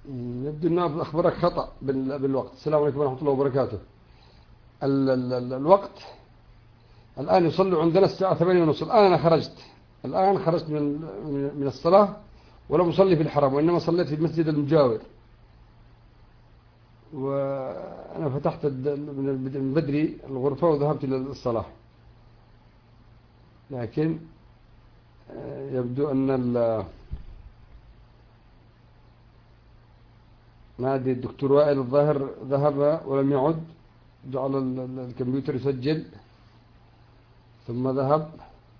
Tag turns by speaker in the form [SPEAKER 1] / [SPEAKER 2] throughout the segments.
[SPEAKER 1] يبدو أن أخبرك خطأ بالوقت. السلام عليكم ورحمة الله وبركاته. الوقت الآن يصلوا عندنا الساعة 8:30. الآن أنا خرجت من الصلاة، ولم أصلي في الحرم، وإنما صليت في المسجد المجاور. وأنا فتحت من بدري الغرفة وذهبت إلى الصلاة، لكن يبدو أن ما أدري الدكتور وائل الظاهر ذهب ولم يعد، جعل الكمبيوتر يسجل ثم ذهب.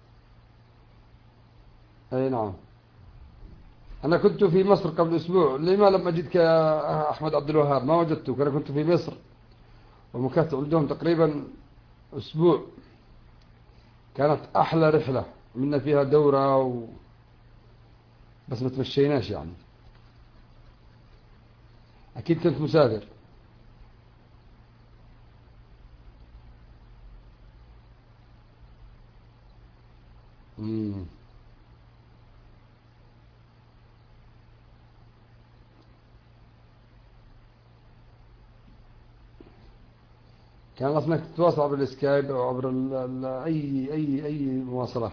[SPEAKER 1] أي نعم. أنا كنت في مصر قبل أسبوع. لما لم أجدك يا أحمد عبد الوهاب؟ ما وجدتك. أنا كنت في مصر ومكثت عندهم تقريبا أسبوع. كانت أحلى رحلة، منا فيها دورة بس ما تمشيناش يعني. أكيد كنت مسافر. كان أصلا تتواصل بالسكايب أو عبر أي مواصلة.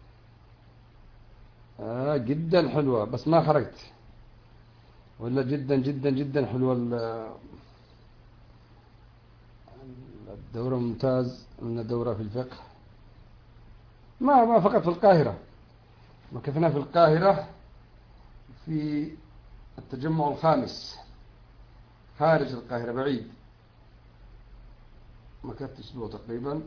[SPEAKER 1] جدا حلوة، بس ما خرجت. ولا جدا جدا جدا حلوة. الدورة ممتاز. من الدورة في الفقه ما فقط في القاهرة. مكثنا في القاهرة في التجمع الخامس، خارج القاهرة بعيد. مكثت أسبوع تقريبا،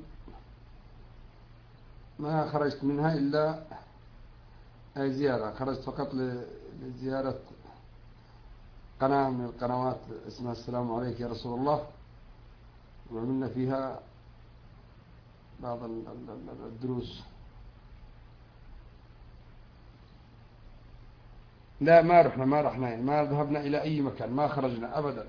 [SPEAKER 1] ما خرجت منها إلا أي زيارة. خرجت فقط لزيارة قناة من القنوات اسمها السلام عليك يا رسول الله، وعملنا فيها بعض الدروس. لا، ما رحنا يعني، ما ذهبنا إلى أي مكان، ما خرجنا أبدا.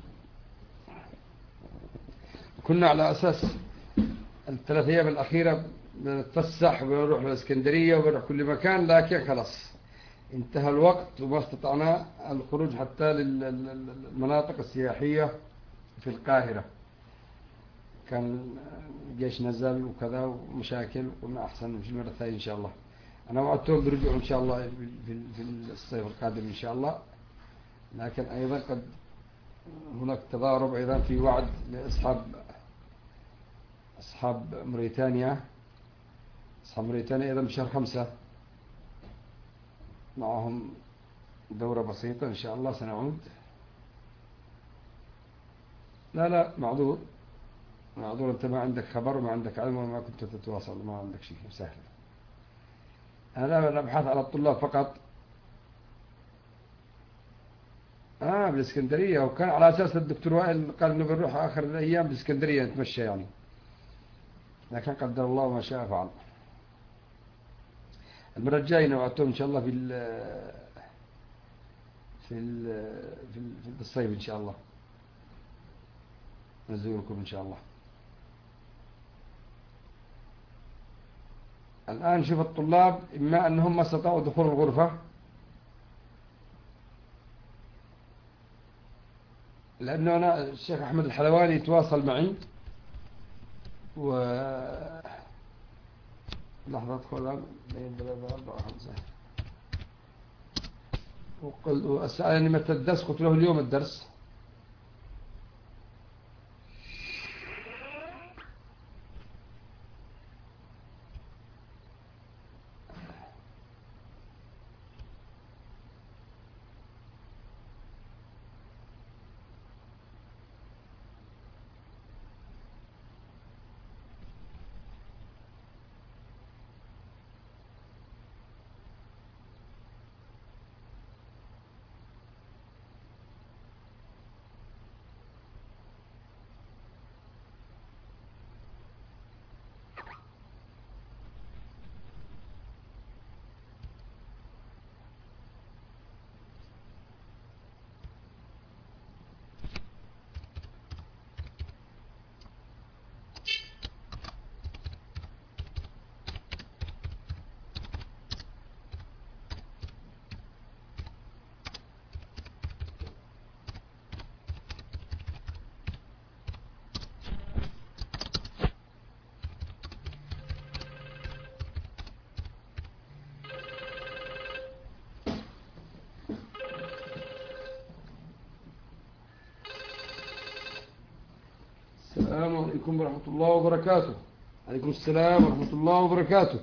[SPEAKER 1] كنا على أساس الثلاث أيام الأخيرة بنتفسح وبنروح للإسكندرية وبنروح كل مكان، لكن خلاص انتهى الوقت وما استطعنا الخروج حتى للمناطق السياحية في القاهرة. كان الجيش نزل وكذا ومشاكل، وقلنا أحسن نمشي المرة الثانية إن شاء الله. أنا وعدتهم برجوع إن شاء الله في الصيف القادم إن شاء الله، لكن أيضا قد هناك تضارب أيضا في وعد لأصحاب موريتانيا. أصحاب موريتانيا أيضا بشهر 5 معهم دورة بسيطة إن شاء الله سنعود. لا معذور. أنت ما عندك خبر وما عندك علم وما كنت تتواصل، ما عندك شيء سهل. أنا أبحث على الطلاب فقط. بالإسكندرية، وكان على أساس الدكتور وائل قال إنه بنروح آخر الأيام بالإسكندرية نتمشى يعني، لكن قدر الله ما شاء فعل. المرة الجاية نوعدتهم إن شاء الله في الصيف إن شاء الله نزوركم إن شاء الله. الآن شوف الطلاب إما أنهم ما استطاعوا دخول الغرفة، لأنه أنا الشيخ أحمد الحلواني يتواصل معي لحظة أدخل بين 3 4 5 وسألني متى الدرس، قلت له اليوم الدرس. عليكم ورحمة الله وبركاته. عليكم السلام ورحمة الله وبركاته.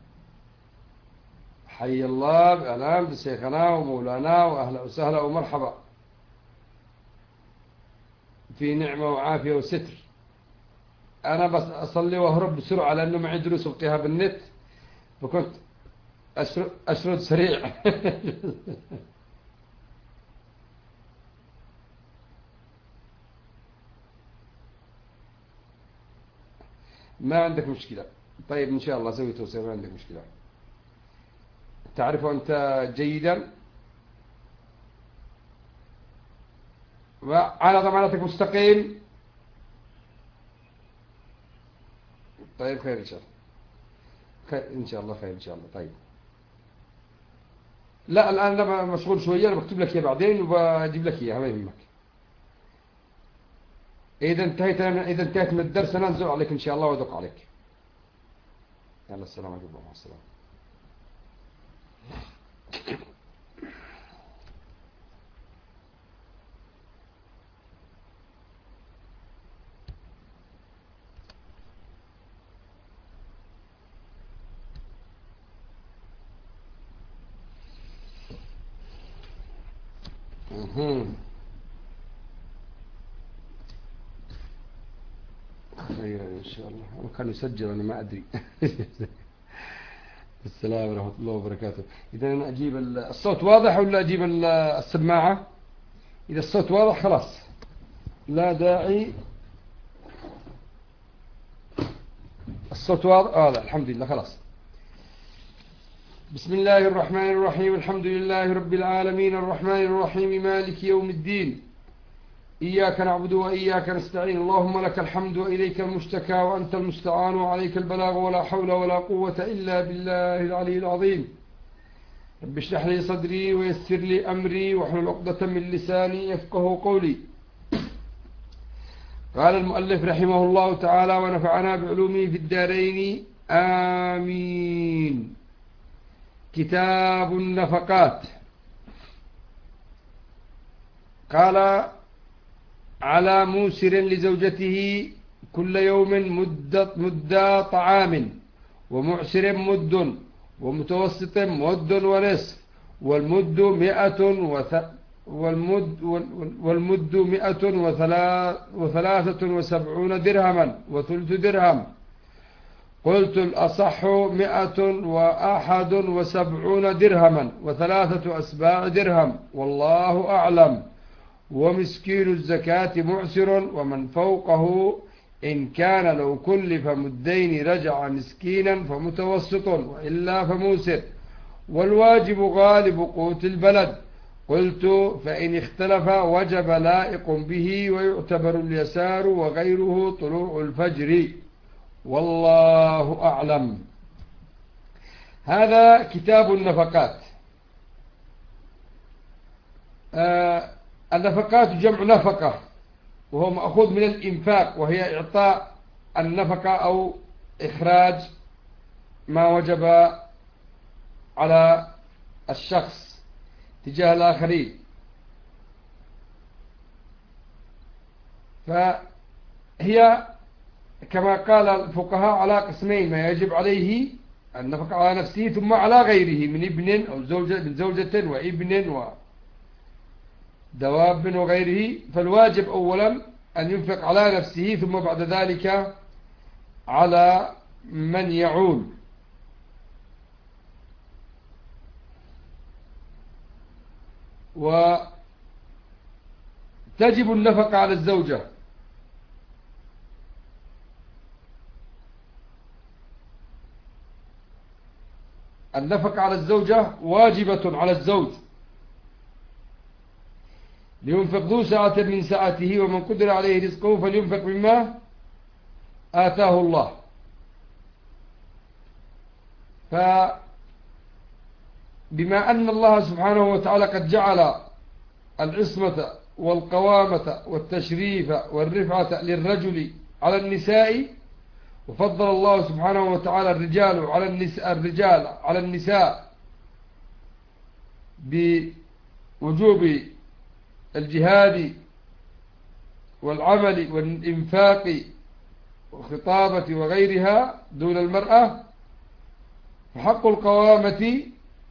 [SPEAKER 1] حي الله بإعلام بشيخنا ومولانا وأهلا وسهلا ومرحبا، في نعمة وعافية وستر. أنا بس أصلي وأهرب بسرعة لأنه معي دروس وقتها بالنت، فكنت أشرد سريع. ما عندك مشكلة. طيب إن شاء الله سوي توصية، ما عندك مشكلة. تعرف أنت جيدا على ضمانتك مستقيم. طيب خير إن شاء الله، خير إن شاء الله، خير إن شاء الله. طيب لا الآن أنا مشغول شوية، أنا بكتب لك إياه بعدين وبجيب لك إياها، ما يهمك. إذا انتهيت من الدرس أنا أنزل عليك إن شاء الله وأدق عليك. يلا السلام عليكم ورحمة الله. خير إن شاء الله. أنا كان يسجل أنا ما أدري. السلام ورحمة الله وبركاته. إذا أنا أجيب الصوت واضح ولا أجيب السماعة؟ إذا الصوت واضح خلاص لا داعي. الصوت واضح؟ لا الحمد لله خلاص. بسم الله الرحمن الرحيم. الحمد لله رب العالمين الرحمن الرحيم مالك يوم الدين. إياك نعبد وإياك نستعين. اللهم لك الحمد وإليك المشتكى وأنت المستعان وعليك البلاغ ولا حول ولا قوة إلا بالله العلي العظيم. رب اشرح لي صدري ويسر لي أمري واحلل عقدة من لساني يفقه قولي. قال المؤلف رحمه الله تعالى ونفعنا بعلومه في الدارين آمين. كتاب النفقات. قال على موسر لزوجته كل يوم مدة طعام، ومعسر مد، ومتوسط مد ونصف، والمد 173 درهما وثلث درهم. قلت الأصح 171 درهما و3 أسباع درهم، والله أعلم. ومسكين الزكاة معسر، ومن فوقه إن كان لو كلف مدين رجع مسكينا فمتوسط، وإلا فموسر. والواجب غالب قوت البلد. قلت فإن اختلف وجب لائق به، ويعتبر اليسار وغيره طلوع الفجر، والله أعلم. هذا كتاب النفقات. النفقات جمع نفقة، وهو مأخوذ من الإنفاق، وهي إعطاء النفقة أو إخراج ما وجب على الشخص تجاه الآخرين. فهي كما قال الفقهاء على قسمين: ما يجب عليه النفقة على نفسه، ثم على غيره من ابن أو زوجة، من زوجة وابن ودواب وغيره. فالواجب أولا أن ينفق على نفسه، ثم بعد ذلك على من يعول. وتجب النفقة على الزوجة. النفقة على الزوجة واجبة على الزوج، لينفق ذو سعة من سعته، ومن قدر عليه رزقه فلينفق مما آتاه الله. فبما أن الله سبحانه وتعالى قد جعل العصمة والقوامة والتشريف والرفعة للرجل على النساء، وفضل الله سبحانه وتعالى الرجال على النساء بوجوب الجهاد والعمل والإنفاق والخطابة وغيرها دون المرأة، فحق القوامة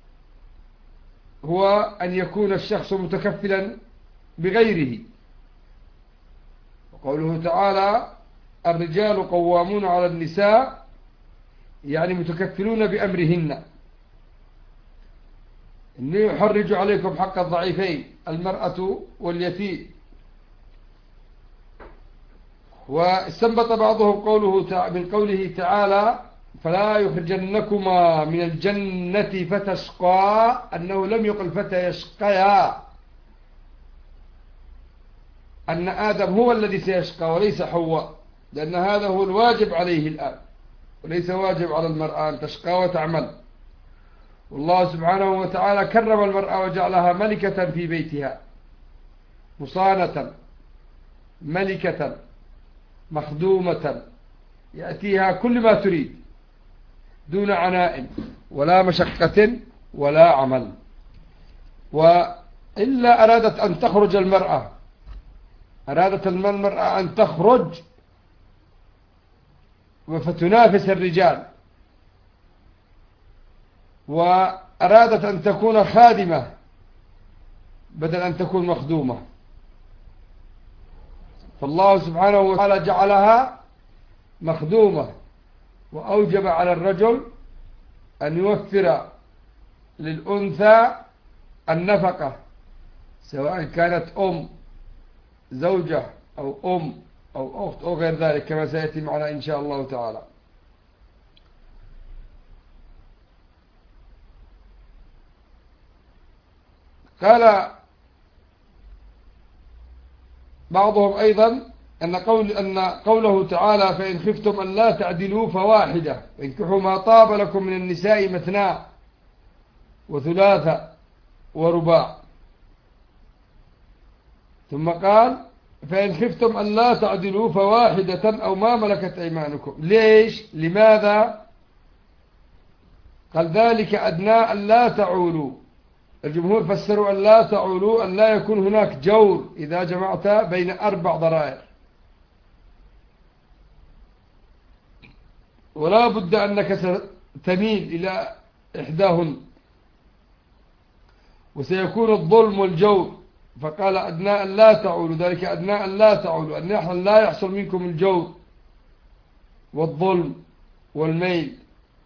[SPEAKER 1] هو أن يكون الشخص متكفلا بغيره. وقوله تعالى الرجال قوامون على النساء، يعني متكفلون بأمرهن. إني يحرج عليكم حق الضعيفين المرأة واليتيم. واستنبط بعضهم من قوله تعالى فلا يخرجنكما من الجنة فتشقى أنه لم يقل فتيشقيا، أن آدم هو الذي سيشقى وليس حواء، لأن هذا هو الواجب عليه الآن، وليس واجب على المرأة أن تشقى وتعمل. والله سبحانه وتعالى كرم المرأة وجعلها ملكة في بيتها، مصانة، ملكة، مخدومة، يأتيها كل ما تريد دون عناء ولا مشقة ولا عمل. وإلا أرادت أن تخرج المرأة، أرادت المرأة أن تخرج فتنافس الرجال، وأرادت أن تكون خادمة بدل أن تكون مخدومة، فالله سبحانه وتعالى جعلها مخدومة، وأوجب على الرجل أن يوفر للأنثى النفقة، سواء كانت أم، زوجة، أو أم أو أخت أو غير ذلك، كما سيأتي معنا إن شاء الله تعالى. قال بعضهم أيضا أن قوله تعالى فإن خفتم أن لا تعدلوا فواحدة فانكحوا ما طاب لكم من النساء مثنى وثلاثة ورباع، ثم قال فإن خفتم أن لا تعدلوا فواحدة أو ما ملكت أيمانكم. ليش؟ لماذا؟ قال ذلك أدنى أن لا تعولوا. الجمهور فسروا أن لا تعولوا أن لا يكون هناك جور إذا جمعت بين 4 ضرائر، ولا بد أنك ستميل إلى إحداهن، وسيكون الظلم والجور. فقال أدنى أن لا تعولوا، ذلك أدنى أن لا تعولوا، أن لا يحصل منكم الجور والظلم والميل.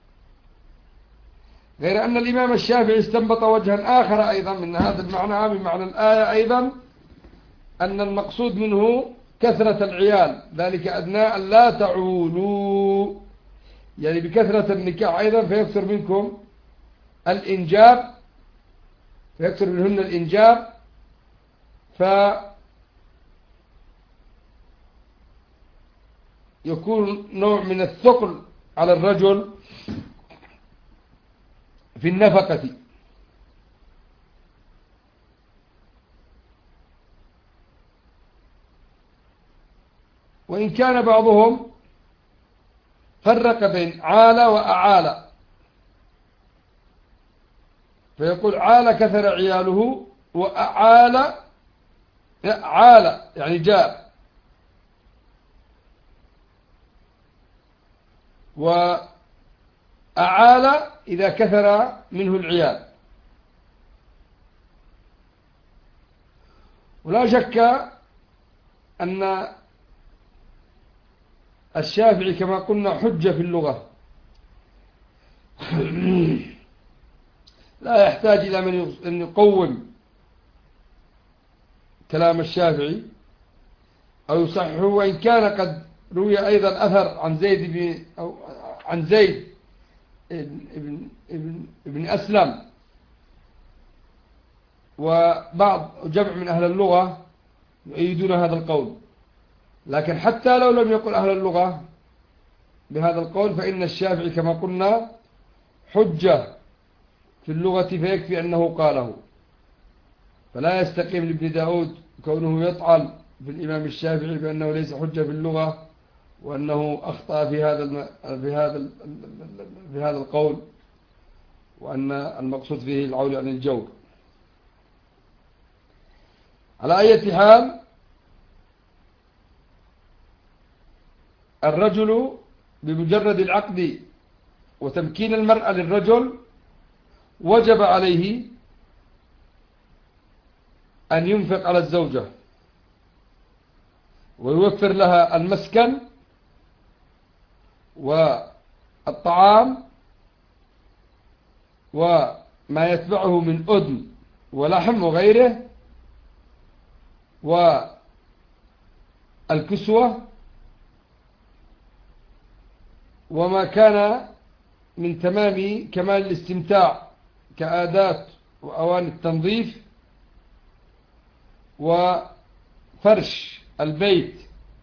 [SPEAKER 1] غير أن الإمام الشافعي استنبط وجها آخر أيضا من هذا المعنى، من معنى الآية أيضا، أن المقصود منه كثرة العيال، ذلك أدنى أن لا تعولوا، يعني بكثرة النكاح أيضا فيكثر منكم الإنجاب، فيكثر منهن الإنجاب، فيكون نوع من الثقل على الرجل في النفقة. وإن كان بعضهم فرق بين عال وأعال، فيقول عال كثر عياله، وأعال عال يعني جاء، وأعال إذا كثر منه العيال. ولا شك أن الشافعي كما قلنا حجة في اللغة، لا يحتاج إلى أن يقوم كلام الشافعي أو يصححه. وإن كان قد روي أيضا أثر عن زيد ابن أسلم وبعض جمع من أهل اللغة يؤيدون هذا القول، لكن حتى لو لم يقل أهل اللغة بهذا القول فإن الشافعي كما قلنا حجة في اللغة، فيكفي أنه قاله. فلا يستقيم لابن داود كونه يطعن في الإمام الشافعي بأنه ليس حجة في اللغة، وأنه أخطأ في هذا القول، وأن المقصود فيه العول عن الجور. على أي حال، الرجل بمجرد العقد وتمكين المرأة للرجل وجب عليه أن ينفق على الزوجة ويوفر لها المسكن والطعام وما يتبعه من أدم ولحم وغيره والكسوة وما كان من تمام كمال الاستمتاع كآدات وأواني التنظيف وفرش البيت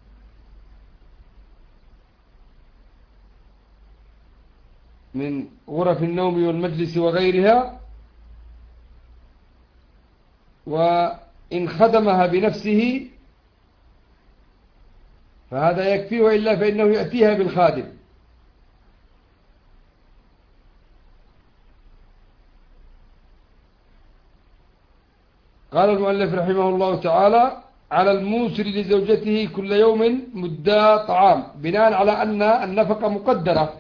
[SPEAKER 1] من غرف النوم والمجلس وغيرها، وإن خدمها بنفسه فهذا يكفي، وإلا فإنه يأتيها بالخادم. قال المؤلف رحمه الله تعالى: على الموسر لزوجته كل يوم مدا طعام، بناء على أن النفقة مقدرة،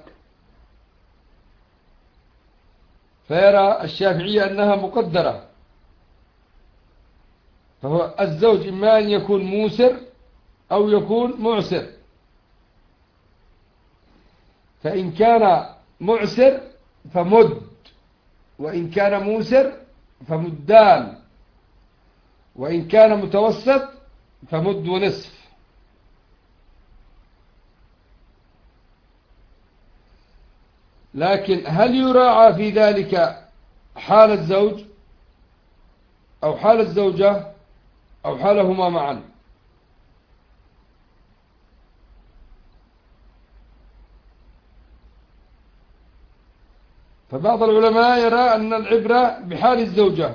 [SPEAKER 1] فيرى الشافعية أنها مقدرة، فهو الزوج إما أن يكون موسر أو يكون معسر، فإن كان معسر فمد، وإن كان موسر فمدان، وإن كان متوسط فمد ونصف. لكن هل يراعى في ذلك حال الزوج أو حال الزوجة أو حالهما معا؟ فبعض العلماء يرى أن العبرة بحال الزوجة،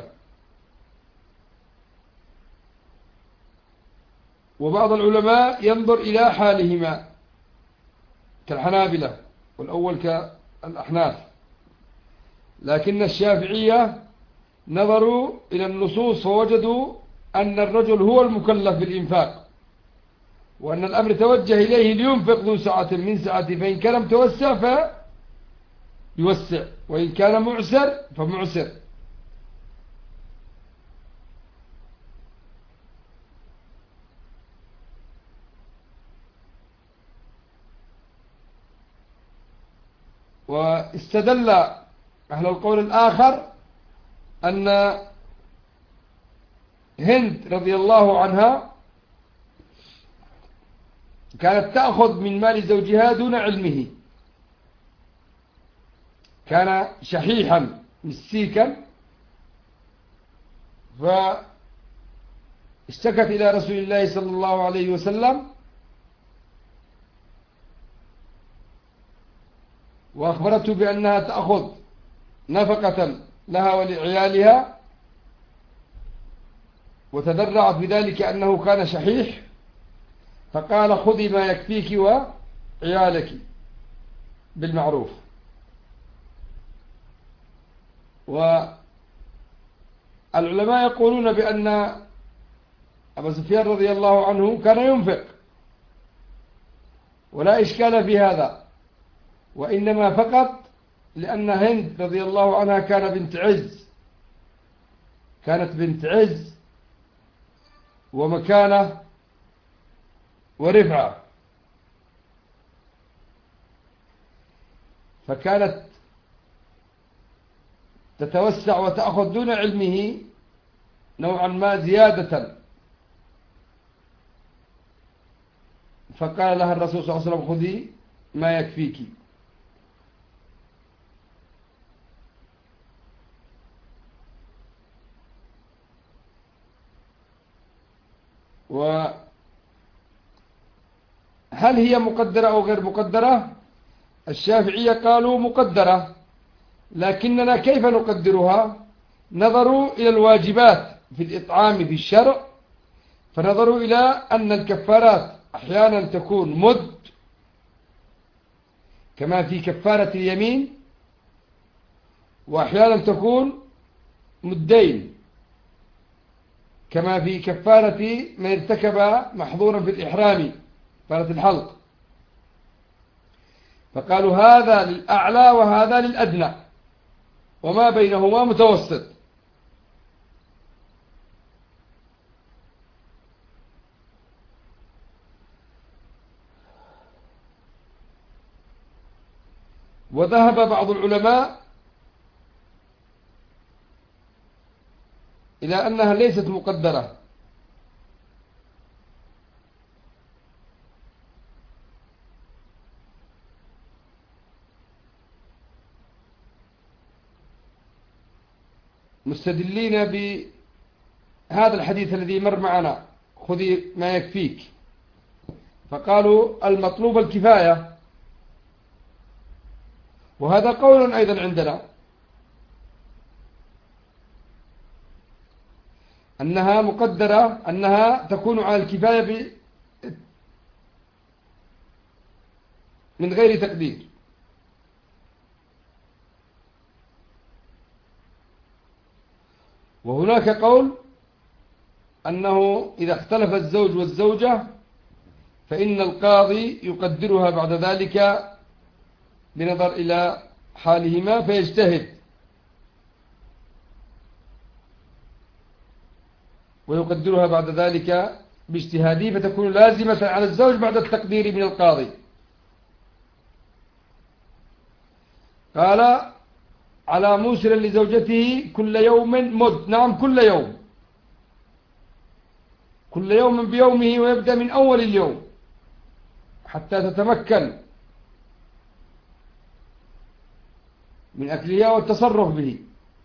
[SPEAKER 1] وبعض العلماء ينظر إلى حالهما كالحنابلة، والأول كالأحناف. لكن الشافعية نظروا إلى النصوص فوجدوا أن الرجل هو المكلف بالإنفاق، وأن الأمر توجه إليه لينفق ذو سعة من سعته، فإن كان متوسع فيوسع، وإن كان معسر فمعسر. واستدل أهل القول الآخر أن هند رضي الله عنها كانت تأخذ من مال زوجها دون علمه، كان شحيحا مسيكا، فاشتكت إلى رسول الله صلى الله عليه وسلم وأخبرته بأنها تأخذ نفقة لها ولعيالها، وتدرعت بذلك أنه كان شحيح، فقال: خذي ما يكفيك وعيالك بالمعروف. والعلماء يقولون بأن أبا سفيان رضي الله عنه كان ينفق ولا إشكال في هذا، وإنما فقط لأن هند رضي الله عنها كانت بنت عز ومكانة ورفعة، فكانت تتوسع وتأخذ دون علمه نوعا ما زيادة، فقال لها الرسول صلى الله عليه وسلم: خذي ما يكفيك. وهل هي مقدرة أو غير مقدرة؟ الشافعية قالوا مقدرة، لكننا كيف نقدرها؟ نظروا إلى الواجبات في الإطعام في الشرع، فنظروا إلى أن الكفارات أحيانا تكون مد كما في كفارة اليمين، وأحيانا تكون مدين كما في كفارة من ارتكب محظورا في الإحرام، كفارة الحلق. فقالوا هذا للأعلى وهذا للأدنى وما بينهما متوسط. وذهب بعض العلماء إلى أنها ليست مقدرة، مستدلين بهذا الحديث الذي مر معنا خذي ما يكفيك، فقالوا المطلوب الكفاية، وهذا قول أيضا عندنا أنها مقدرة، أنها تكون على الكفاية من غير تقدير. وهناك قول أنه إذا اختلف الزوج والزوجة فإن القاضي يقدرها بعد ذلك بنظر إلى حالهما فيجتهد ويقدرها بعد ذلك باجتهاده فتكون لازمة على الزوج بعد التقدير من القاضي. قال على موسر لزوجته كل يوم مد، نعم كل يوم بيومه، ويبدأ من أول اليوم حتى تتمكن من أكلها والتصرف به.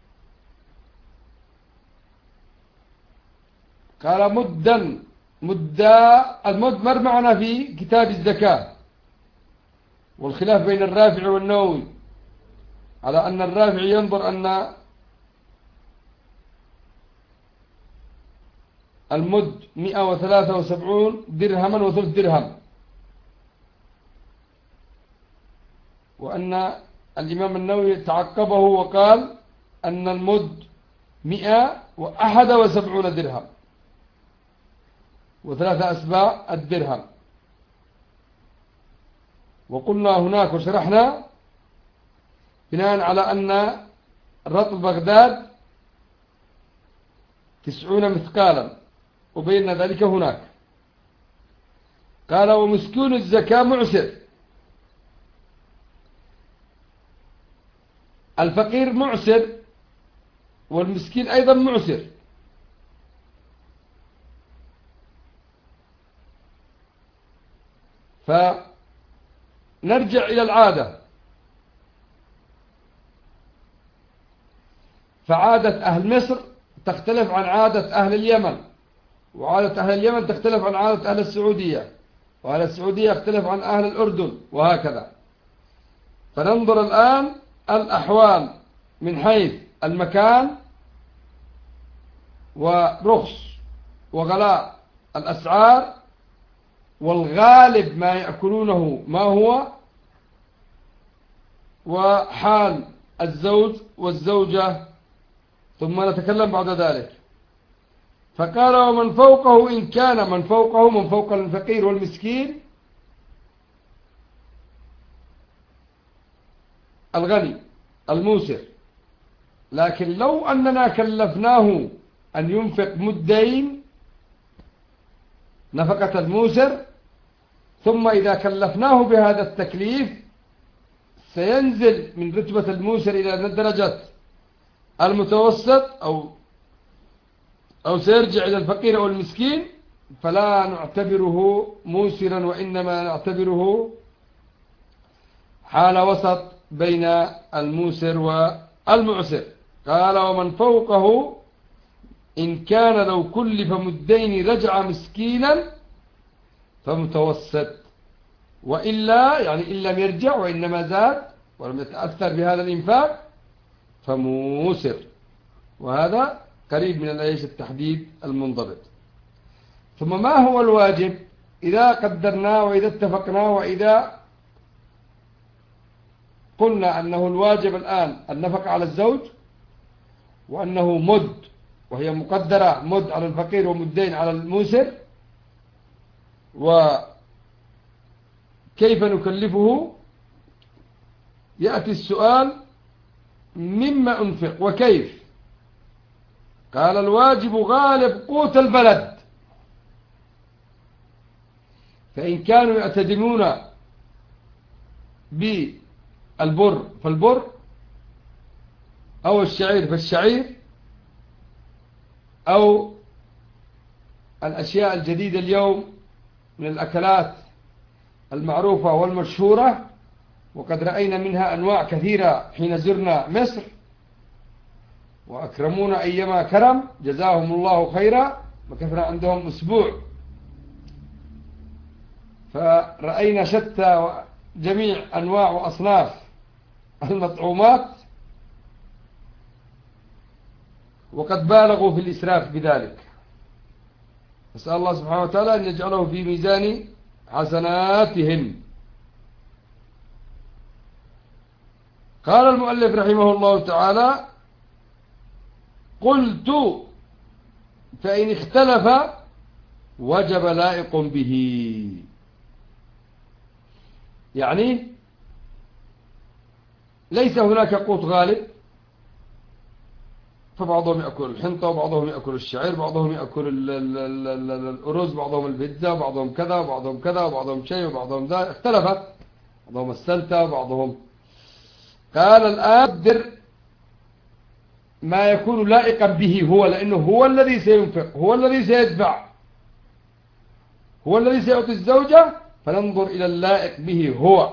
[SPEAKER 1] قال المد مر معنا في كتاب الزكاة، والخلاف بين الرافع والنووي على أن الرافع ينظر أن المد 173 درهما وثلث درهم، وأن الإمام النووي تعقبه وقال أن المد 171 درهم وثلاثة أسباع الدرهم. وقلنا هناك وشرحنا بناء على أن رطل بغداد 90 مثقالا، وبينا ذلك هناك. قال ومسكون الزكاة معسر، الفقير معسر والمسكين أيضا معسر، فنرجع إلى العادة، فعادة أهل مصر تختلف عن عادة أهل اليمن، وعادة أهل اليمن تختلف عن عادة أهل السعودية، وأهل السعودية يختلف عن أهل الأردن، وهكذا. فننظر الآن الأحوال من حيث المكان ورخص وغلاء الأسعار، والغالب ما يأكلونه ما هو، وحال الزوج والزوجة، ثم نتكلم بعد ذلك. فقال ومن فوقه، إن كان من فوق الفقير والمسكين الغني الموسر، لكن لو أننا كلفناه أن ينفق مدين نفقة الموسر، ثم إذا كلفناه بهذا التكليف سينزل من رتبة الموسر إلى درجة المتوسط أو سيرجع إلى الفقير أو المسكين، فلا نعتبره موسرا، وإنما نعتبره حال وسط بين الموسر والمعسر. قال ومن فوقه إن كان لو كلف مدين رجع مسكينا فمتوسط، وإلا يعني إن لم يرجع وإنما زاد ولم يتأثر بهذا الإنفاق فموسر. وهذا قريب من التحديد المنضبط. ثم ما هو الواجب إذا قدرنا وإذا اتفقنا وإذا قلنا أنه الواجب الآن النفقة على الزوج، وأنه مد وهي مقدرة، مد على الفقير ومدين على الموسر، وكيف نكلفه؟ يأتي السؤال مما أنفق وكيف؟ قال الواجب غالب قوت البلد، فإن كانوا يعتدمون بالبر فالبر، أو الشعير فالشعير، أو الأشياء الجديدة اليوم من الأكلات المعروفة والمشهورة، وقد رأينا منها أنواع كثيرة حين زرنا مصر وأكرمونا أيما كرم جزاهم الله خيرا، وكفنا عندهم أسبوع فرأينا شتى جميع أنواع وأصناف المطعومات، وقد بالغوا في الإسراف بذلك. نسأل الله سبحانه وتعالى أن يجعله في ميزان حسناتهم. قال المؤلف رحمه الله تعالى: قلت فإن اختلف وجب لائق به. يعني ليس هناك قوت غالب، فبعضهم يأكل الحنطة وبعضهم يأكل الشعير، بعضهم يأكل الأرز، بعضهم البيتزا، بعضهم كذا وبعضهم كذا وبعضهم شيء وبعضهم ذا، اختلفت، بعضهم السلتة وبعضهم. قال الآن قدر ما يكون لائقا به هو، لأنه هو الذي سينفق، هو الذي سيدفع، هو الذي سيعطي الزوجة، فننظر إلى اللائق به هو.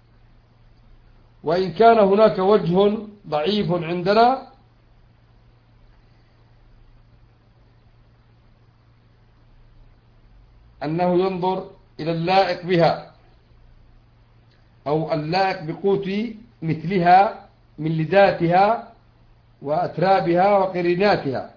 [SPEAKER 1] وإن كان هناك وجه ضعيف عندنا أنه ينظر إلى اللائق بها، أو اللائق بقوت مثلها من لذاتها وأترابها وقريناتها.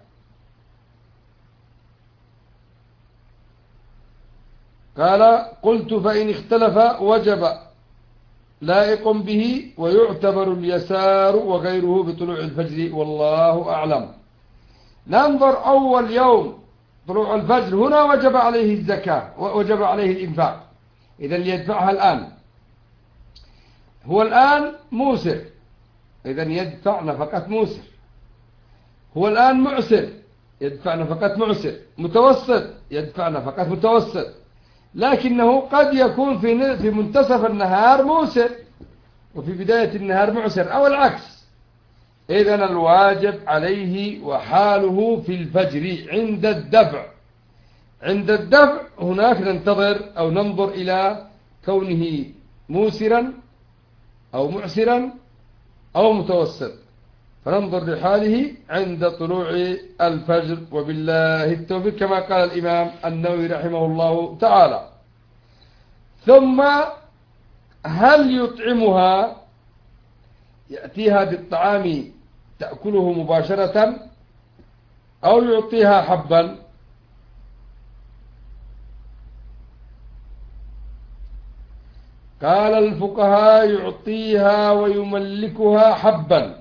[SPEAKER 1] قال: قلت فإن اختلف وجب لائق به، ويعتبر اليسار وغيره بطلوع الفجر، والله أعلم. ننظر أول يوم طلوع الفجر، هنا وجب عليه الزكاة ووجب عليه الإنفاق، إذا ليدفعها الآن، هو الآن موسر، إذا يدفع نفقة موسر. هو الآن معسر، يدفع نفقة معسر. متوسط، يدفع نفقة متوسط. لكنه قد يكون في منتصف النهار موسر وفي بداية النهار معسر، أو العكس. إذن الواجب عليه وحاله في الفجر عند الدفع. عند الدفع هناك ننتظر أو ننظر إلى كونه موسرا أو معسرا أو متوسط، فننظر لحاله عند طلوع الفجر، وبالله التوفيق، كما قال الإمام النووي رحمه الله تعالى. ثم هل يطعمها، يأتيها بالطعام تأكله مباشرة، أو يعطيها حبا؟ قال الفقهاء: يعطيها ويملكها حبا،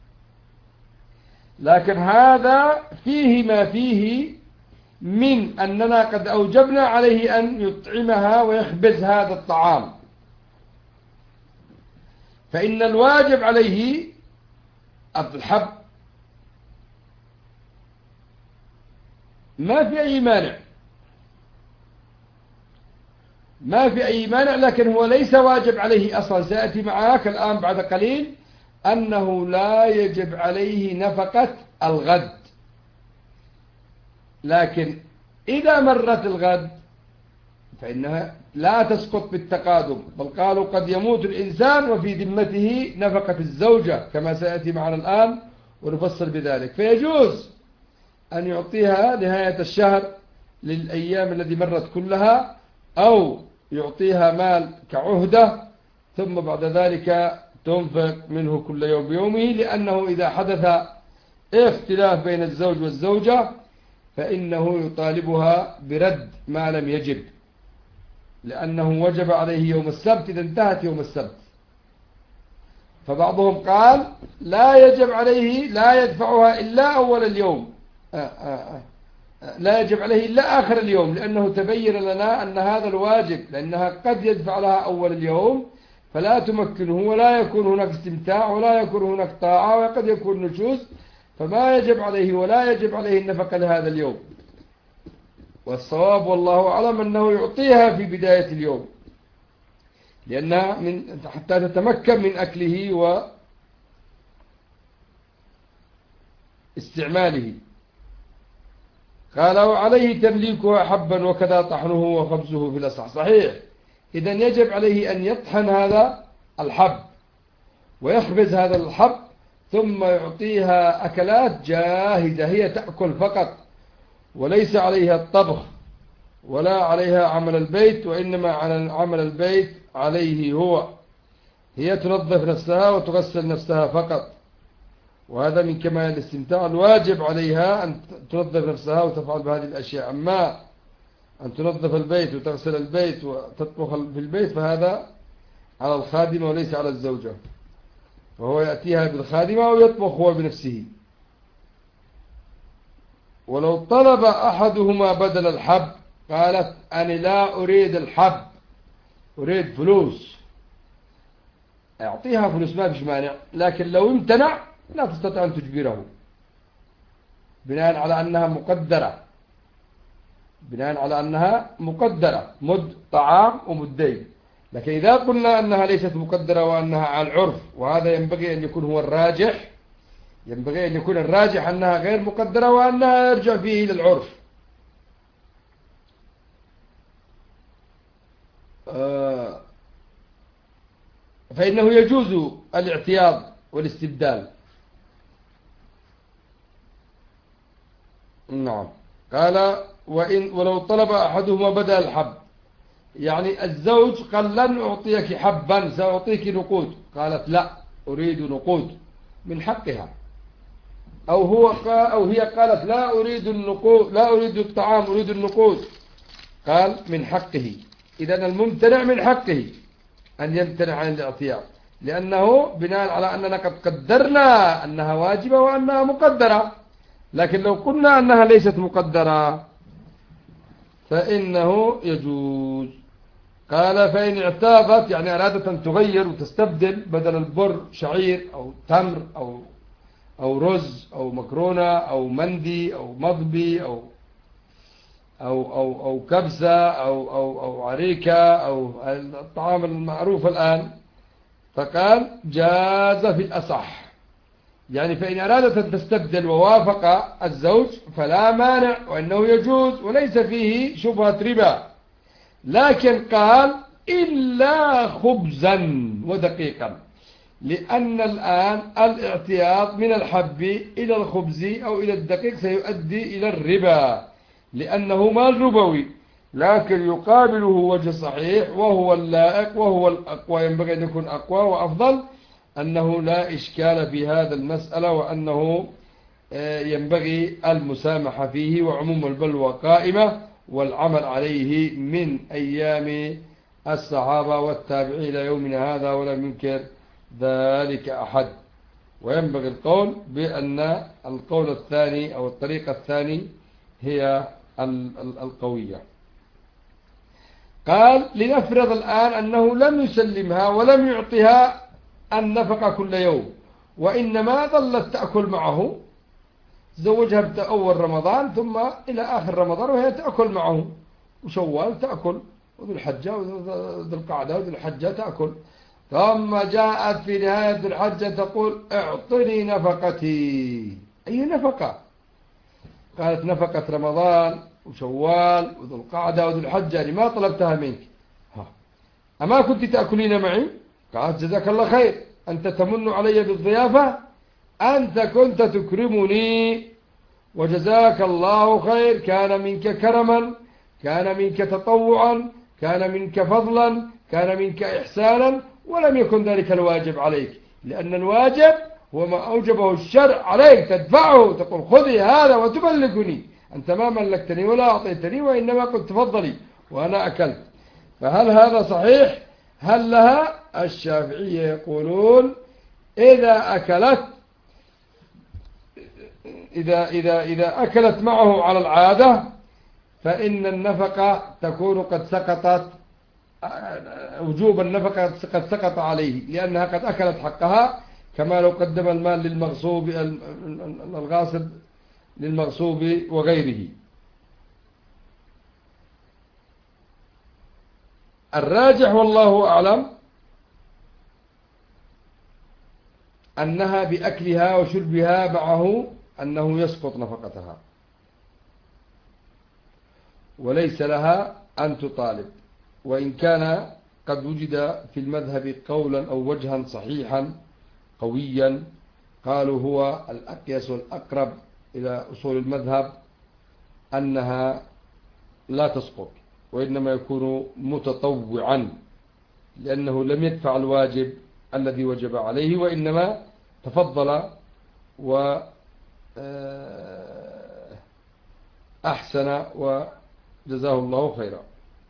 [SPEAKER 1] لكن هذا فيه ما فيه من أننا قد أوجبنا عليه أن يطعمها ويخبز هذا الطعام، فإن الواجب عليه الحب، ما في أي مانع، ما في أي مانع، لكن هو ليس واجب عليه أصلا. سيأتي معك الآن بعد قليل أنه لا يجب عليه نفقة الغد، لكن إذا مرت الغد فإنها لا تسقط بالتقادم، بل قالوا قد يموت الإنسان وفي ذمته نفقة الزوجة، كما سيأتي معنا الآن ونفصل بذلك. فيجوز أن يعطيها نهاية الشهر للأيام التي مرت كلها، أو يعطيها مال كعهدة، ثم بعد ذلك تنفق منه كل يوم بيومه، لأنه إذا حدث اختلاف بين الزوج والزوجة فإنه يطالبها برد ما لم يجب، لأنه وجب عليه يوم السبت إذا انتهت يوم السبت. فبعضهم قال لا يجب عليه، لا يدفعها إلا أول اليوم، لا يجب عليه إلا آخر اليوم، لأنه تبين لنا أن هذا الواجب، لأنها قد يدفع لها أول اليوم، فلا تمكنه ولا يكون هناك استمتاع ولا يكون هناك طاعة وقد يكون نشوز، فما يجب عليه ولا يجب عليه النفقة لهذا اليوم. والصواب والله أعلم أنه يعطيها في بداية اليوم، لأنها حتى تتمكن من أكله واستعماله. قال وعليه تمليكها حبا وكذا طحنه وخبزه في الأصح. صحيح، إذن يجب عليه أن يطحن هذا الحب ويخبز هذا الحب ثم يعطيها أكلات جاهزة هي تأكل فقط، وليس عليها الطبخ ولا عليها عمل البيت، وإنما على عمل البيت عليه هو. هي تنظف نفسها وتغسل نفسها فقط، وهذا من كمال الاستمتاع. الواجب عليها أن تنظف نفسها وتفعل بهذه الأشياء، أما أن تنظف البيت وتغسل البيت وتطبخ في البيت فهذا على الخادمة وليس على الزوجة، وهو يأتيها بالخادمة ويطبخ هو بنفسه. ولو طلب أحدهما بدل الحب قالت أنا لا أريد الحب، أريد فلوس، أعطيها فلوس ما فيش مانع، لكن لو امتنع لا تستطيع أن تجبره بناء على أنها مقدرة، بناء على أنها مقدرة مد طعام ومدين. لكن إذا قلنا أنها ليست مقدرة وأنها على العرف، وهذا ينبغي أن يكون هو الراجح، ينبغي أن يكون الراجح أنها غير مقدرة وأنها يرجع فيه إلى العرف. فإنه يجوز الاعتياض والاستبدال. نعم. قال ولو طلب أحدهما بدل الحب، يعني الزوج قال لن أعطيك حبا سأعطيك نقود، قالت لا أريد نقود، من حقها. أو هي قالت لا أريد النقود، لا أريد الطعام أريد النقود، قال من حقه. إذن الممتنع من حقه أن يمتنع عن الاعتياض، لأنه بناء على أننا قد قدرنا أنها واجبة وأنها مقدرة. لكن لو قلنا أنها ليست مقدرة فإنه يجوز. قال فإن اعتاضت، يعني أرادت أن تغير وتستبدل بدل البر شعير أو تمر أو رز أو مكرونة أو مندي أو مضبي أو كبسة أو عريكة أو الطعام المعروف الآن، فقال جاز في الأصح. يعني فإن أرادت أن تستبدل ووافق الزوج فلا مانع، وأنه يجوز وليس فيه شبهة ربا. لكن قال إلا خبزا ودقيقا، لأن الآن الاعتياض من الحب إلى الخبز أو إلى الدقيق سيؤدي إلى الربا، لأنه مال ربوي. لكن يقابله وجه صحيح وهو اللائق وهو الأقوى، ينبغي أن يكون أقوى وأفضل، أنه لا إشكال في هذا المسألة، وأنه ينبغي المسامحة فيه، وعموم البلوى قائمة والعمل عليه من أيام الصحابة والتابعين إلى يومنا هذا، ولم ينكر ذلك أحد. وينبغي القول بأن القول الثاني أو الطريقة الثاني هي القوية. قال لنفرض الآن أنه لم يسلمها ولم يعطها النفقة كل يوم، وإنما ظلت تأكل معه، زوجها بأول رمضان ثم إلى آخر رمضان وهي تأكل معه، وشوال تأكل، وذو الحجة وذو القعدة وذو الحجة تأكل، ثم جاءت في نهاية الحجة تقول اعطني نفقتي. أي نفقة؟ قالت نفقة رمضان وشوال وذو القعدة وذو الحجة، يعني ما طلبتها منك، أما كنت تأكلين معي؟ قالت جزاك الله خير، أنت تمن علي بالضيافة، أنت كنت تكرمني وجزاك الله خير، كان منك كرما، كان منك تطوعا، كان منك فضلا، كان منك إحسانا، ولم يكن ذلك الواجب عليك، لأن الواجب هو ما أوجبه الشرع عليك، تدفعه، تقول خذي هذا وتملكني، أنت ما ملكتني ولا أعطيتني، وإنما قلت تفضلي وأنا أكلت. فهل هذا صحيح؟ هل لها؟ الشافعية يقولون إذا أكلت معه على العادة فإن النفقة تكون قد سقطت وجوب النفقة قد سقط عليه لأنها قد أكلت حقها، كما لو قدم المال للمغصوب الغاصب للمغصوب وغيره. الراجح والله أعلم أنها بأكلها وشربها معه أنه يسقط نفقتها، وليس لها أن تطالب، وإن كان قد وجد في المذهب قولا أو وجها صحيحا قويا قالوا هو الأقيس والأقرب إلى أصول المذهب أنها لا تسقط، وإنما يكون متطوعا، لأنه لم يدفع الواجب الذي وجب عليه، وإنما تفضل وأحسن وجزاه الله خيرا.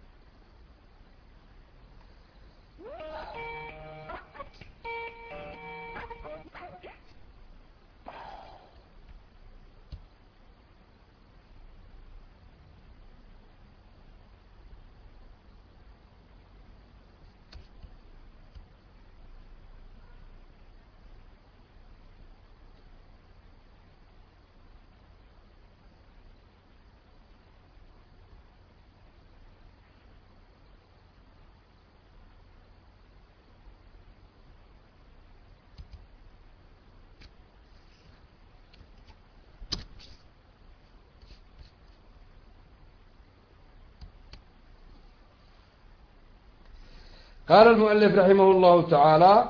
[SPEAKER 1] قال المؤلف رحمه الله تعالى: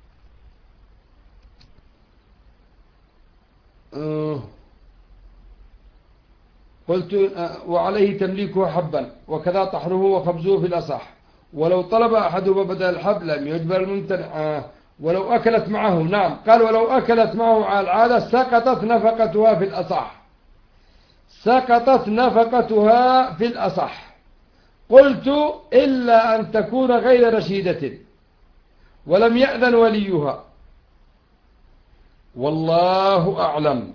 [SPEAKER 1] قلت وعليه تمليكه حبا، وكذا طحنه وخبزه في الأصح، ولو طلب أحدهما بدل الحب لم يجبر الممتنع. ولو أكلت معه، نعم، قال ولو أكلت معه على العادة سقطت نفقتها في الأصح، سقطت نفقتها في الأصح. قلت إلا أن تكون غير رشيدة ولم يأذن وليها، والله أعلم.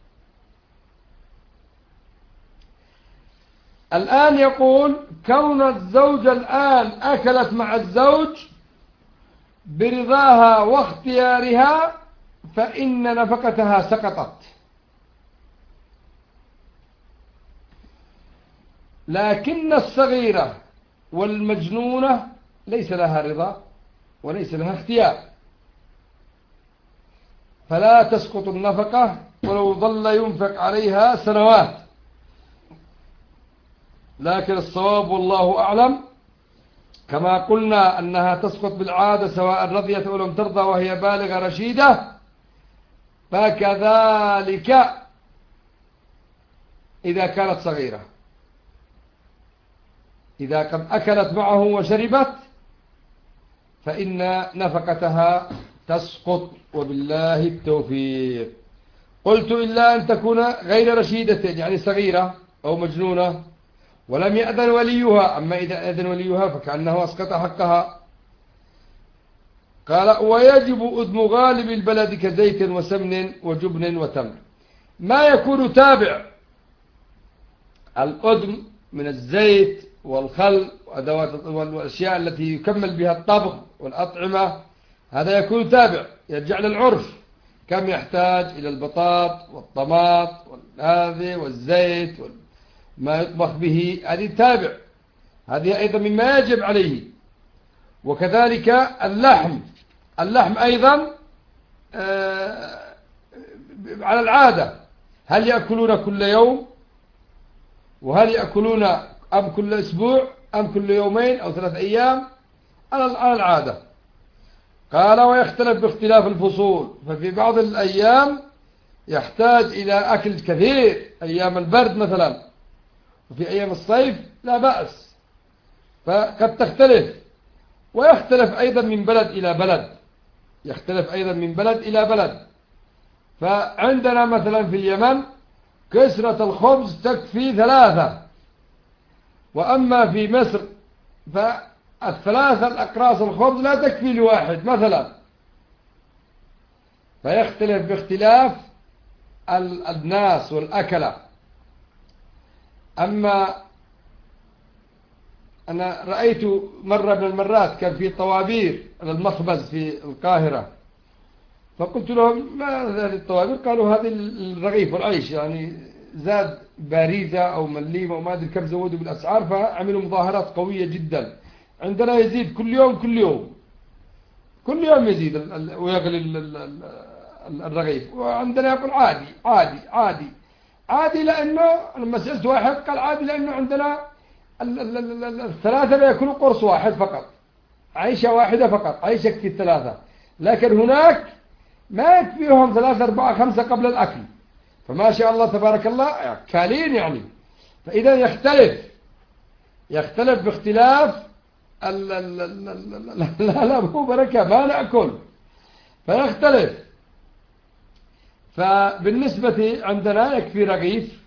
[SPEAKER 1] الآن يقول كون الزوجة الآن أكلت مع الزوج برضاها واختيارها فإن نفقتها سقطت، لكن الصغيرة والمجنونة ليس لها رضا وليس لها اختيار، فلا تسقط النفقة ولو ظل ينفق عليها سنوات. لكن الصواب والله أعلم كما قلنا أنها تسقط بالعادة سواء رضيت أو لم ترضى وهي بالغة رشيدة، فكذلك إذا كانت صغيرة، إذا قد أكلت معه وشربت فإن نفقتها تسقط، وبالله التوفيق. قلت إلا أن تكون غير رشيدة يعني صغيرة أو مجنونة ولم يأذن وليها، أما إذا أذن وليها فكأنه أسقط حقها. قال ويجب أدم غالب البلد كزيت وسمن وجبن وتمر. ما يكون تابع الأدم من الزيت والخل والأشياء التي يكمل بها الطبخ والأطعمة، هذا يكون تابع يرجع للعرف، كم يحتاج إلى البطاط والطماط والهذه والزيت ما يطبخ به، هذه تابع، هذه أيضا مما يجب عليه. وكذلك اللحم أيضا على العادة، هل يأكلون كل يوم، وهل يأكلون أم كل أسبوع أم كل يومين أو 3 أيام، على العادة. قال ويختلف باختلاف الفصول، ففي بعض الأيام يحتاج إلى أكل كثير، أيام البرد مثلا، وفي أيام الصيف لا بأس، فقد تختلف. ويختلف أيضا من بلد إلى بلد، يختلف أيضا من بلد إلى بلد. فعندنا مثلا في اليمن كسرة الخبز تكفي 3، وأما في مصر فالثلاثة الأقراص الخبز لا تكفي لواحد مثلا، فيختلف باختلاف الناس والأكلة. أما أنا رأيت مرة من المرات كان في طوابير على المخبز في القاهرة، فقلت لهم ما هذه الطوابير؟ قالوا هذه الرغيف والعيش، يعني زاد باريزة أو مليمة وما أدري كم زودوا بالأسعار، فعملوا مظاهرات قوية جدا. عندنا يزيد كل يوم كل يوم كل يوم يزيد ويغلي الرغيف، وعندنا يقول عادي عادي عادي عادي. لأنه لما سألت واحد قال عادي لأنه عندنا الثلاثة بيأكلوا قرص واحد فقط، عيشة واحدة فقط، عيشة يكفي الثلاثة، لكن هناك ما يكفيهم 3 4 5 قبل الأكل، فما شاء الله تبارك الله كالين يعني. فإذا يختلف باختلاف لا مو بركة، ما نأكل فيختلف. فبالنسبة عندنا يكفي رغيف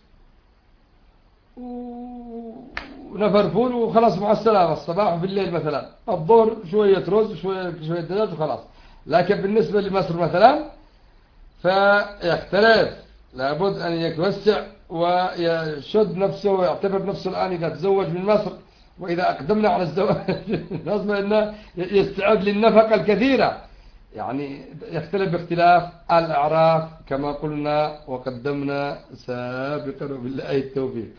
[SPEAKER 1] ونفر فول وخلاص مع السلامة، الصباح وبالليل مثلا، الظهر شوية رز وشوية دجاج وخلاص. لكن بالنسبة لمصر مثلا فيختلف، لابد أن يتوسع ويشد نفسه ويعتبر نفسه الآن إذا تزوج من مصر، وإذا أقدمنا على الزواج لازم أنه يستعد للنفقة الكثيرة، يعني يختلف باختلاف الأعراف كما قلنا وقدمنا سابقا وبالله التوفيق.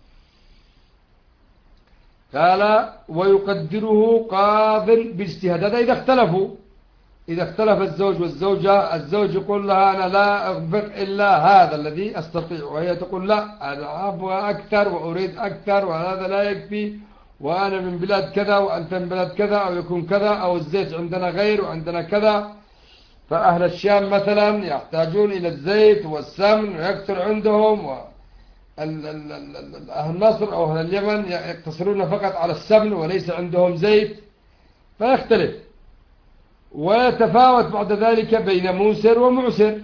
[SPEAKER 1] قال ويقدره قاض باجتهاد، هذا إذا اختلفوا، إذا اختلف الزوج والزوجة، الزوج يقول لها أنا لا أنفق إلا هذا الذي أستطيع، وهي تقول لا أنا أبغى أكثر وأريد أكثر وهذا لا يكفي، وأنا من بلاد كذا وأنت من بلاد كذا، أو يكون كذا، أو الزيت عندنا غير وعندنا كذا. فأهل الشام مثلا يحتاجون إلى الزيت والسمن ويكثر عندهم، أهل مصر أو أهل اليمن يقتصرون فقط على السمن وليس عندهم زيت، فيختلف. ويتفاوت بعد ذلك بين موسر ومعسر.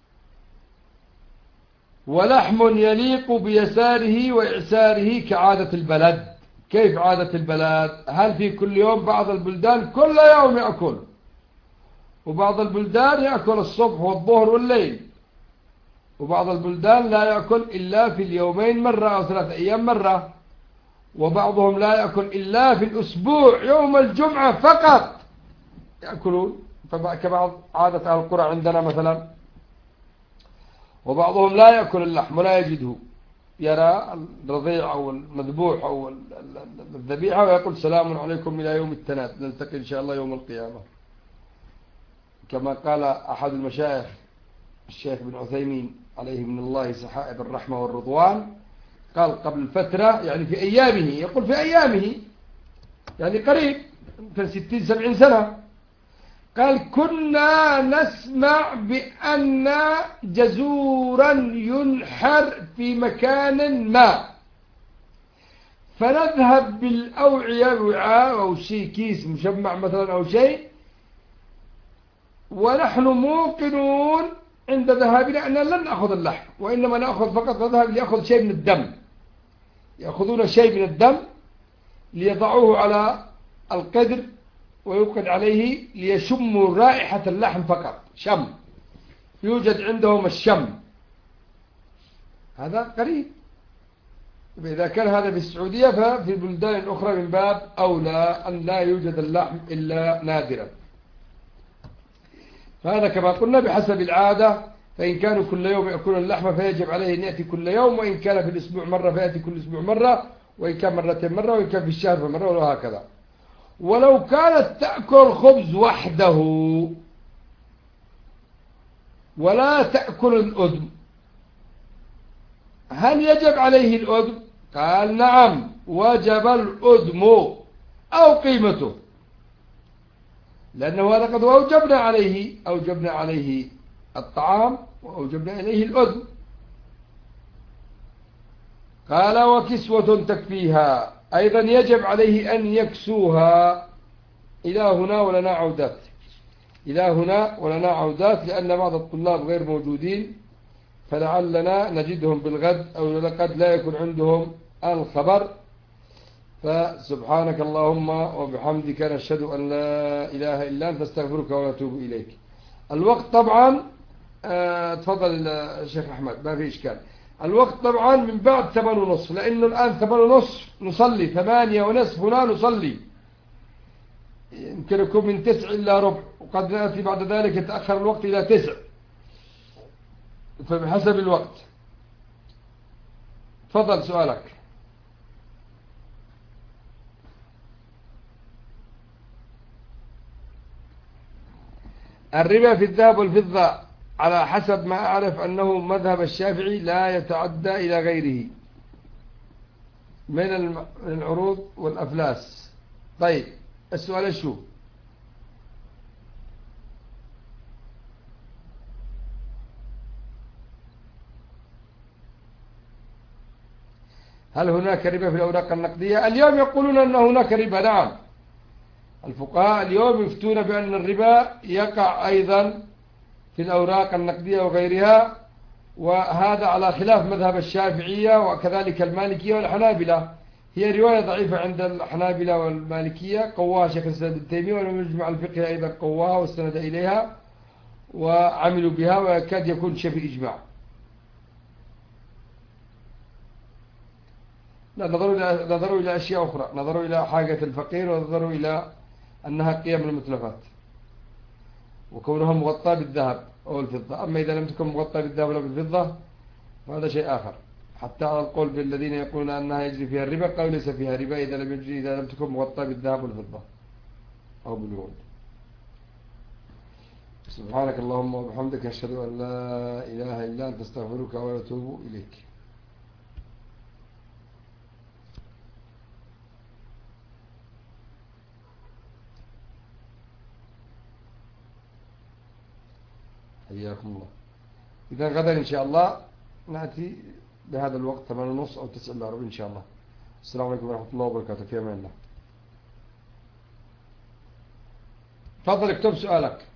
[SPEAKER 1] ولحم يليق بيساره وإعساره كعادة البلد. كيف عادة البلد؟ هل في كل يوم؟ بعض البلدان كل يوم يأكل، وبعض البلدان يأكل الصبح والظهر والليل، وبعض البلدان لا يأكل إلا في اليومين مرة أو 3 أيام مرة، وبعضهم لا يأكل إلا في الأسبوع يوم الجمعة فقط يأكلون، كبعض عادة أهل القرى عندنا مثلا. وبعضهم لا يأكل اللحم ولا يجده، يرى الرضيع أو المذبوح أو الذبيحة ويقول سلام عليكم إلى يوم التناد، نلتقي إن شاء الله يوم القيامة، كما قال أحد المشايخ الشيخ بن عثيمين عليه من الله سحائب الرحمة والرضوان، قال قبل فترة يعني في أيامه، يقول في أيامه يعني قريب يمكن 60-70 سنة، قال كنا نسمع بأن جزورا ينحر في مكان ما، فنذهب بالأوعية، وعاء أو شيء كيس مشمع مثلا أو شيء، ونحن موقنون عند ذهابنا أننا لن نأخذ اللحم، وإنما نأخذ فقط، نذهب ليأخذ شيء من الدم، يأخذون شيء من الدم ليضعوه على القدر ويوقد عليه ليشموا رائحة اللحم فقط، شم، يوجد عندهم الشم، هذا قريب. إذا كان هذا في السعودية ففي البلدان الأخرى من باب أولى أن لا يوجد اللحم إلا نادرا. فهذا كما قلنا بحسب العادة، فإن كانوا كل يوم يأكلون اللحم فيجب عليه أن يأتي كل يوم، وإن كان في الأسبوع مرة فيأتي كل أسبوع مرة، وإن كان مرتين مرة، وإن كان في الشهر مرة، وهكذا. ولو كانت تأكل خبز وحده ولا تأكل الأذن، هل يجب عليه الأذن؟ قال نعم، وجب الأذن أو قيمته، لأنه هذا قد أوجبنا عليه الطعام وأوجبنا إليه الأذن. قال وكسوة تكفيها، أيضا يجب عليه أن يكسوها. إلى هنا ولنا عودات، لأن بعض الطلاب غير موجودين، فلعلنا نجدهم بالغد أو لقد لا يكون عندهم الخبر. فسبحانك اللهم وبحمدك نشهد أن لا إله إلا أنت، نستغفرك ونتوب إليك. الوقت طبعا تفضل الشيخ أحمد، ما في إشكال. الوقت طبعا من بعد 8:30، لأنه الآن 8:30 نصلي، 8:30 هنا نصلي، يمكن يكون من 9 إلا ربع، وقد نأتي بعد ذلك يتأخر الوقت إلى 9، فبحسب الوقت. تفضل سؤالك. الربا في الذهب والفضة على حسب ما أعرف أنه مذهب الشافعي لا يتعدى إلى غيره من العروض والأفلاس. طيب السؤال شو؟ هل هناك ربا في الأوراق النقدية؟ اليوم يقولون أن هناك ربا، نعم. الفقهاء اليوم يفتون بأن الربا يقع أيضا في الأوراق النقدية وغيرها، وهذا على خلاف مذهب الشافعية وكذلك المالكية والحنابلة. هي رواية ضعيفة عند الحنابلة والمالكية، قواها شيخ الإسلام ابن تيمية، والمجمع الفقهي أيضا قواها واستند إليها وعملوا بها، ويكاد يكون شبه إجماع. لا، نظروا إلى أشياء أخرى، نظروا إلى حاجة الفقير، ونظروا إلى أنها قيم المتلفات وكونها مغطاة بالذهب أو الفضة. أما إذا لم تكن مغطاة بالذهب ولا بالفضة فهذا شيء آخر. حتى على القول بالذين يقولون أنها يجري فيها الربا، قالوا ليس فيها ربا إذا لم تكن مغطاة بالذهب والفضة أو بالورود. سبحانك اللهم وبحمدك، أشهد أن لا إله إلا أنت، استغفرك وأتوب إليك. حياكم الله. إذا غدا إن شاء الله نأتي بهذا الوقت 8:30 أو 9 إلا ربع إن شاء الله. السلام عليكم ورحمة الله وبركاته. في أمان الله. تفضل اكتب سؤالك.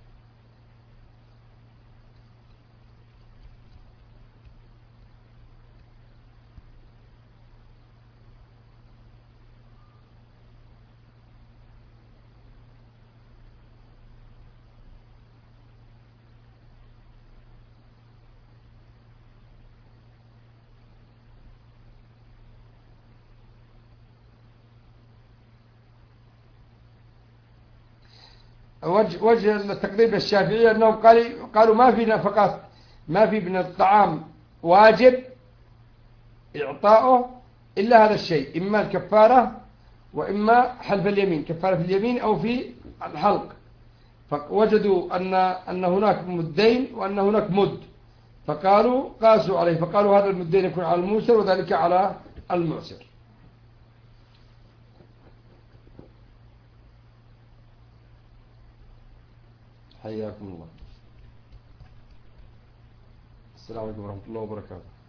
[SPEAKER 1] وجه التقديم الشافعية أنهم قالوا ما في نفقات، ما في من الطعام واجب إعطاؤه إلا هذا الشيء، إما الكفارة وإما حلف اليمين، كفارة في اليمين أو في الحلق. فوجدوا أن هناك مدين وأن هناك مد، فقالوا قاسوا عليه، فقالوا هذا المدين يكون على الموسر وذلك على المعسر. حياكم الله. السلام عليكم ورحمة الله وبركاته.